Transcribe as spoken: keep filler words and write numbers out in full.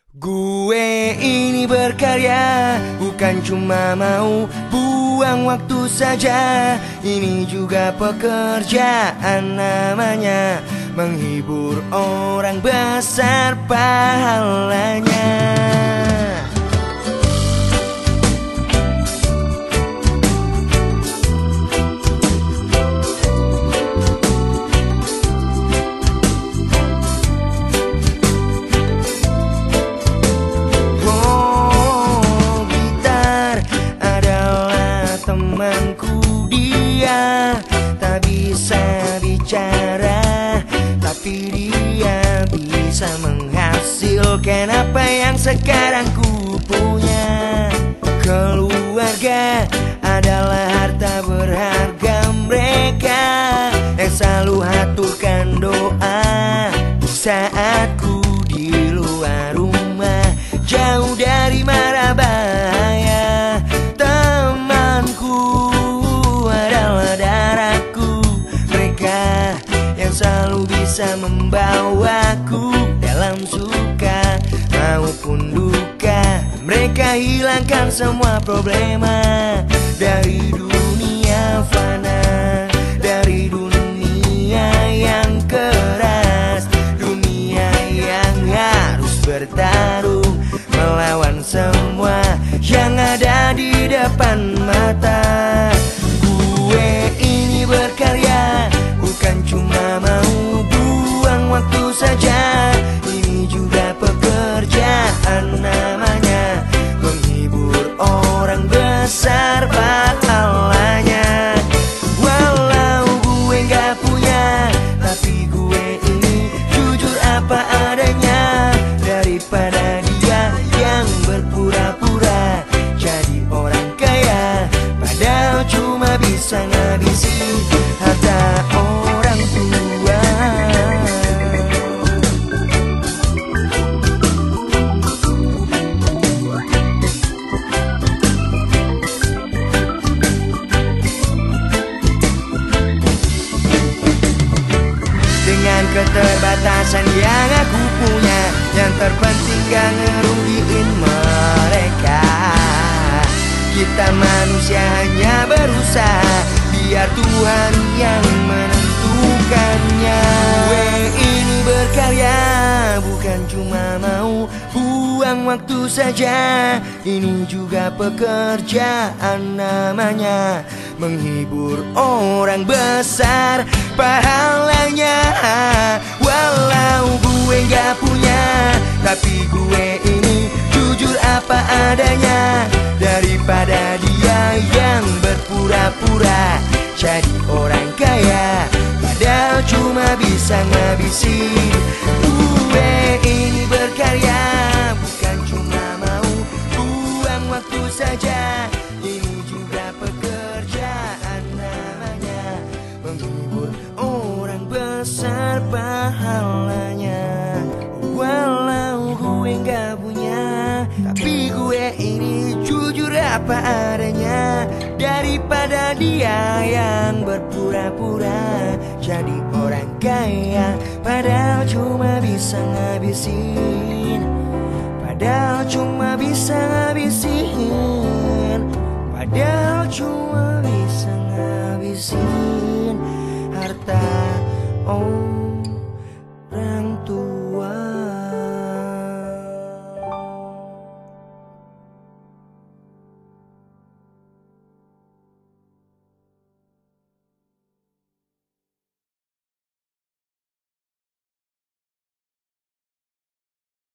Gue ini berkarya, bukan cuma mau buang waktu saja. Ini juga pekerjaan namanya, menghibur orang besar pahalanya. Temanku dia tak bisa bicara, tapi dia bisa menghasilkan apa yang sekarang ku punya. Keluarga adalah harta berharga mereka yang selalu haturkan doa di saat ku di luar rumah, jauh dari mara bahaya. Selalu bisa membawaku dalam suka maupun duka. Mereka hilangkan semua problema dari dunia fana, dari dunia yang keras, dunia yang harus bertarung melawan semua yang ada di depan mata. Gue ini berkarya, bukan cuma mau buang waktu saja. Ini juga pekerjaan namanya, menghibur orang besar pahalanya. Walau gue gak punya, tapi gue ini jujur apa adanya. Daripada dia yang berpura-pura jadi orang kaya, padahal cuma bisa ngabisin harta orang tua. Dengan keterbatasan yang aku punya, yang terpenting gak ngerugiin mereka. Kita manusia hanya berusaha, biar Tuhan yang menentukannya. Gue ini berkarya, bukan cuma mau buang waktu saja. Ini juga pekerjaan namanya, menghibur orang besar pahalanya. Walau gue gak punya, tapi gue ini jujur apa adanya. Daripada dia yang berpura-pura jadi orang kaya, padahal cuma bisa ngabisin. Gue ini berkarya, bukan cuma mau buang waktu saja. Ini juga pekerjaan namanya, menghibur orang besar pahalanya. Walau gue gak punya, tapi gue ini jujur apa adanya. Daripada dia yang berpura-pura jadi orang kaya, padahal cuma bisa ngabisin. Padahal cuma bisa ngabisin. Padahal cuma bisa ngabisin harta orang